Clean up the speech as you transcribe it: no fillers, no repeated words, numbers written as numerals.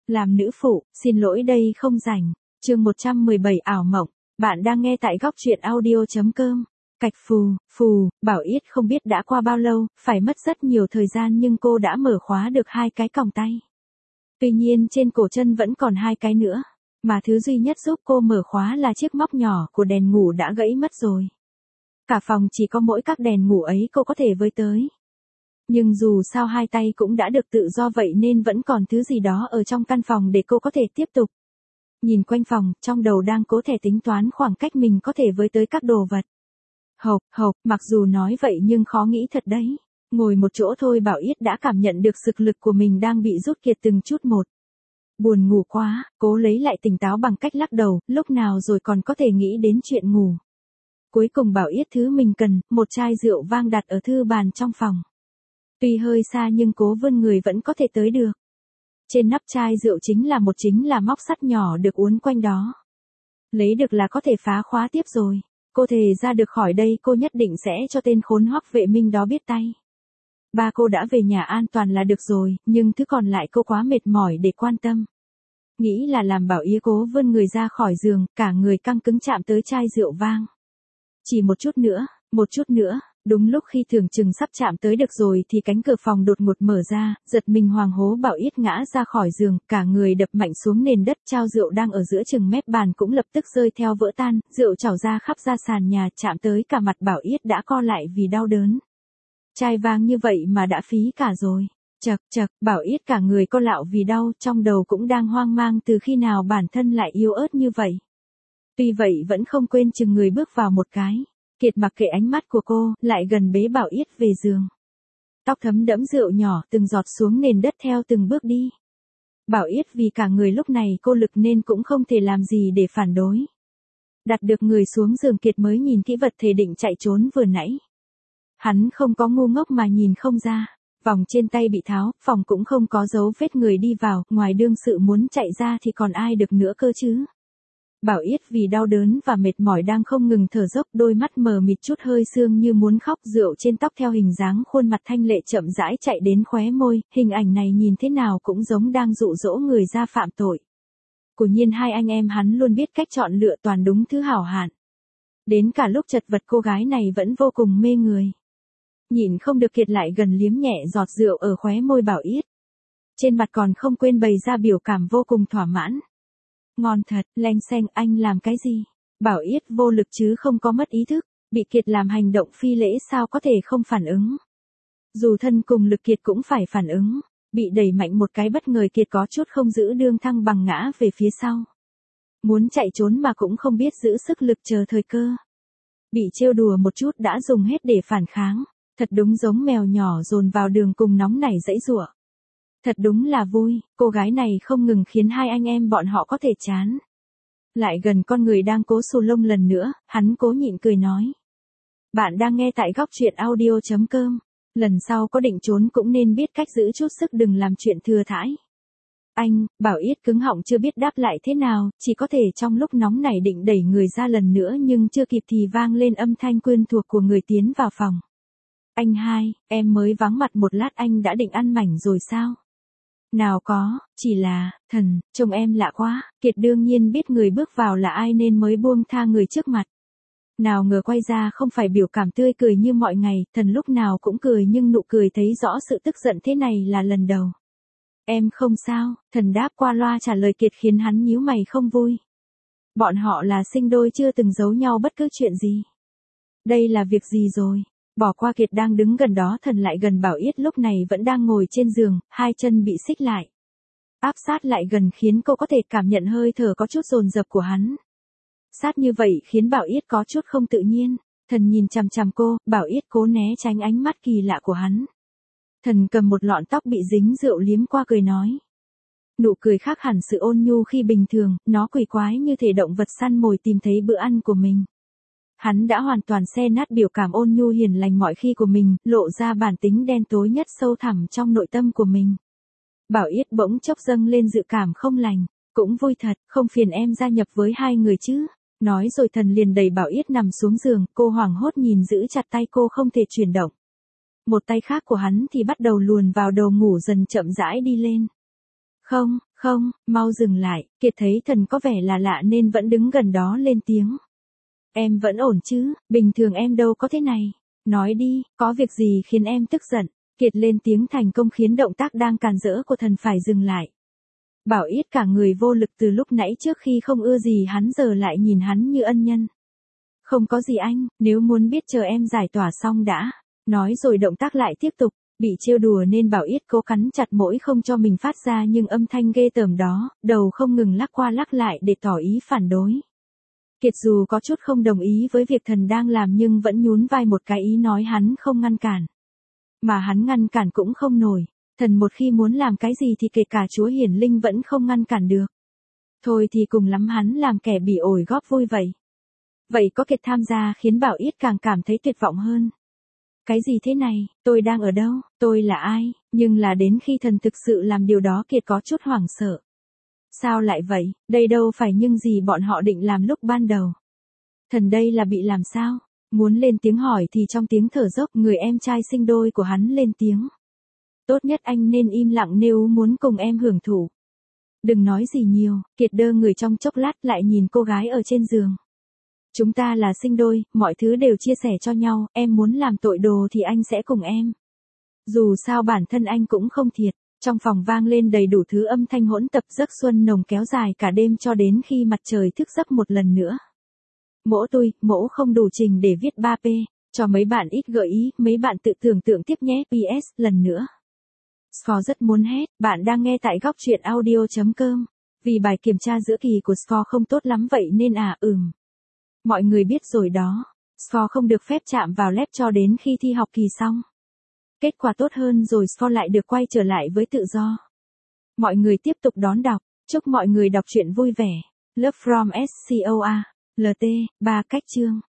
Làm nữ phụ, xin lỗi đây không rảnh. Chương 117 ảo mộng. Bạn đang nghe tại góc truyện audio.com. Cạch phù, Bảo Yết không biết đã qua bao lâu, phải mất rất nhiều thời gian nhưng cô đã mở khóa được 2 cái còng tay. Tuy nhiên trên cổ chân vẫn còn 2 cái nữa, mà thứ duy nhất giúp cô mở khóa là chiếc móc nhỏ của đèn ngủ đã gãy mất rồi. Cả phòng chỉ có mỗi các đèn ngủ ấy cô có thể với tới. Nhưng dù sao 2 tay cũng đã được tự do vậy nên vẫn còn thứ gì đó ở trong căn phòng để cô có thể tiếp tục. Nhìn quanh phòng, trong đầu đang cố thể tính toán khoảng cách mình có thể với tới các đồ vật. Hộp, mặc dù nói vậy nhưng khó nghĩ thật đấy. Ngồi một chỗ thôi Bảo Yết đã cảm nhận được sức lực của mình đang bị rút kiệt từng chút một. Buồn ngủ quá, cố lấy lại tỉnh táo bằng cách lắc đầu, lúc nào rồi còn có thể nghĩ đến chuyện ngủ. Cuối cùng Bảo Yết thứ mình cần, một chai rượu vang đặt ở thư bàn trong phòng. Tuy hơi xa nhưng cố vươn người vẫn có thể tới được. Trên nắp chai rượu chính là móc sắt nhỏ được uốn quanh đó. Lấy được là có thể phá khóa tiếp rồi. Cô thề ra được khỏi đây cô nhất định sẽ cho tên khốn hoắc vệ minh đó biết tay. Ba cô đã về nhà an toàn là được rồi, nhưng thứ còn lại cô quá mệt mỏi để quan tâm. Nghĩ là làm Bảo Yết cố vươn người ra khỏi giường, cả người căng cứng chạm tới chai rượu vang. Chỉ một chút nữa. Đúng lúc khi tưởng chừng sắp chạm tới được rồi thì cánh cửa phòng đột ngột mở ra, giật mình hoàng hố Bảo Yết ngã ra khỏi giường, cả người đập mạnh xuống nền đất, chao rượu đang ở giữa chừng mép bàn cũng lập tức rơi theo vỡ tan, rượu trào ra khắp ra sàn nhà, chạm tới cả mặt Bảo Yết đã co lại vì đau đớn. Chai vang như vậy mà đã phí cả rồi. Chật, Bảo Yết cả người co lạo vì đau, trong đầu cũng đang hoang mang từ khi nào bản thân lại yếu ớt như vậy. Tuy vậy vẫn không quên chừng người bước vào một cái. Kiệt mặc kệ ánh mắt của cô, lại gần bế Bảo Yết về giường. Tóc thấm đẫm rượu nhỏ từng giọt xuống nền đất theo từng bước đi. Bảo Yết vì cả người lúc này cô lực nên cũng không thể làm gì để phản đối. Đặt được người xuống giường Kiệt mới nhìn kỹ vật thể định chạy trốn vừa nãy. Hắn không có ngu ngốc mà nhìn không ra. Vòng trên tay bị tháo, phòng cũng không có dấu vết người đi vào, ngoài đương sự muốn chạy ra thì còn ai được nữa cơ chứ. Bảo Yết vì đau đớn và mệt mỏi đang không ngừng thở dốc, đôi mắt mờ mịt chút hơi sương như muốn khóc, rượu trên tóc theo hình dáng khuôn mặt thanh lệ chậm rãi chạy đến khóe môi, hình ảnh này nhìn thế nào cũng giống đang dụ dỗ người ra phạm tội. Quả nhiên hai anh em hắn luôn biết cách chọn lựa toàn đúng thứ hảo hạn. Đến cả lúc chật vật cô gái này vẫn vô cùng mê người. Nhịn không được Kiệt lại gần liếm nhẹ giọt rượu ở khóe môi Bảo Yết. Trên mặt còn không quên bày ra biểu cảm vô cùng thỏa mãn. Ngon thật, leng xeng, anh làm cái gì? Bảo Yết vô lực chứ không có mất ý thức, bị Kiệt làm hành động phi lễ sao có thể không phản ứng. Dù thân cùng lực Kiệt cũng phải phản ứng, bị đẩy mạnh một cái bất ngờ Kiệt có chút không giữ đương thăng bằng ngã về phía sau. Muốn chạy trốn mà cũng không biết giữ sức lực chờ thời cơ. Bị trêu đùa một chút đã dùng hết để phản kháng, thật đúng giống mèo nhỏ dồn vào đường cùng nóng nảy giãy giụa. Thật đúng là vui, cô gái này không ngừng khiến hai anh em bọn họ có thể chán. Lại gần con người đang cố xù lông lần nữa, hắn cố nhịn cười nói. Bạn đang nghe tại góc truyện audio.com. Lần sau có định trốn cũng nên biết cách giữ chút sức đừng làm chuyện thừa thãi. Anh, Bảo Yết cứng họng chưa biết đáp lại thế nào, chỉ có thể trong lúc nóng nảy định đẩy người ra lần nữa nhưng chưa kịp thì vang lên âm thanh quen thuộc của người tiến vào phòng. Anh hai, em mới vắng mặt một lát anh đã định ăn mảnh rồi sao? Nào có, chỉ là, trông em lạ quá, Kiệt đương nhiên biết người bước vào là ai nên mới buông tha người trước mặt. Nào ngờ quay ra không phải biểu cảm tươi cười như mọi ngày, thần lúc nào cũng cười nhưng nụ cười thấy rõ sự tức giận thế này là lần đầu. Em không sao, thần đáp qua loa trả lời Kiệt khiến hắn nhíu mày không vui. Bọn họ là sinh đôi chưa từng giấu nhau bất cứ chuyện gì. Đây là việc gì rồi? Bỏ qua Kiệt đang đứng gần đó thần lại gần Bảo Yết lúc này vẫn đang ngồi trên giường, hai chân bị xích lại. Áp sát lại gần khiến cô có thể cảm nhận hơi thở có chút dồn dập của hắn. Sát như vậy khiến Bảo Yết có chút không tự nhiên, thần nhìn chằm chằm cô, Bảo Yết cố né tránh ánh mắt kỳ lạ của hắn. Thần cầm một lọn tóc bị dính rượu liếm qua cười nói. Nụ cười khác hẳn sự ôn nhu khi bình thường, nó quỷ quái như thể động vật săn mồi tìm thấy bữa ăn của mình. Hắn đã hoàn toàn xé nát biểu cảm ôn nhu hiền lành mọi khi của mình, lộ ra bản tính đen tối nhất sâu thẳm trong nội tâm của mình. Bảo Yết bỗng chốc dâng lên dự cảm không lành, cũng vui thật, không phiền em gia nhập với hai người chứ. Nói rồi thần liền đẩy Bảo Yết nằm xuống giường, cô hoảng hốt nhìn giữ chặt tay cô không thể chuyển động. Một tay khác của hắn thì bắt đầu luồn vào đầu ngủ dần chậm rãi đi lên. Không, mau dừng lại, Kiệt thấy thần có vẻ là lạ nên vẫn đứng gần đó lên tiếng. Em vẫn ổn chứ, bình thường em đâu có thế này. Nói đi, có việc gì khiến em tức giận? Kiệt lên tiếng thành công khiến động tác đang càn rỡ của thần phải dừng lại. Bảo Yết cả người vô lực từ lúc nãy trước khi không ưa gì hắn giờ lại nhìn hắn như ân nhân. Không có gì anh, nếu muốn biết chờ em giải tỏa xong đã. Nói rồi động tác lại tiếp tục, bị trêu đùa nên Bảo Yết cố cắn chặt mũi không cho mình phát ra nhưng âm thanh ghê tởm đó, đầu không ngừng lắc qua lắc lại để tỏ ý phản đối. Kiệt dù có chút không đồng ý với việc thần đang làm nhưng vẫn nhún vai một cái ý nói hắn không ngăn cản. Mà hắn ngăn cản cũng không nổi, thần một khi muốn làm cái gì thì kể cả Chúa Hiển Linh vẫn không ngăn cản được. Thôi thì cùng lắm hắn làm kẻ bị ổi góp vui vậy. Vậy có Kiệt tham gia khiến Bảo Yết càng cảm thấy tuyệt vọng hơn. Cái gì thế này, tôi đang ở đâu, tôi là ai, nhưng là đến khi thần thực sự làm điều đó Kiệt có chút hoảng sợ. Sao lại vậy, đây đâu phải những gì bọn họ định làm lúc ban đầu. Thần đây là bị làm sao? Muốn lên tiếng hỏi thì trong tiếng thở dốc người em trai sinh đôi của hắn lên tiếng. Tốt nhất anh nên im lặng nếu muốn cùng em hưởng thụ. Đừng nói gì nhiều, Kiệt đơ người trong chốc lát lại nhìn cô gái ở trên giường. Chúng ta là sinh đôi, mọi thứ đều chia sẻ cho nhau, em muốn làm tội đồ thì anh sẽ cùng em. Dù sao bản thân anh cũng không thiệt. Trong phòng vang lên đầy đủ thứ âm thanh hỗn tập giấc xuân nồng kéo dài cả đêm cho đến khi mặt trời thức giấc một lần nữa. Mỗ không đủ trình để viết 3P, cho mấy bạn ít gợi ý, mấy bạn tự tưởng tượng tiếp nhé. PS, lần nữa. Score rất muốn hét, bạn đang nghe tại góc truyện audio.com. Vì bài kiểm tra giữa kỳ của Score không tốt lắm vậy nên mọi người biết rồi đó. Score không được phép chạm vào lab cho đến khi thi học kỳ xong. Kết quả tốt hơn rồi Score lại được quay trở lại với tự do. Mọi người tiếp tục đón đọc, chúc mọi người đọc truyện vui vẻ. Love from SCOA, LT, 3 cách chương.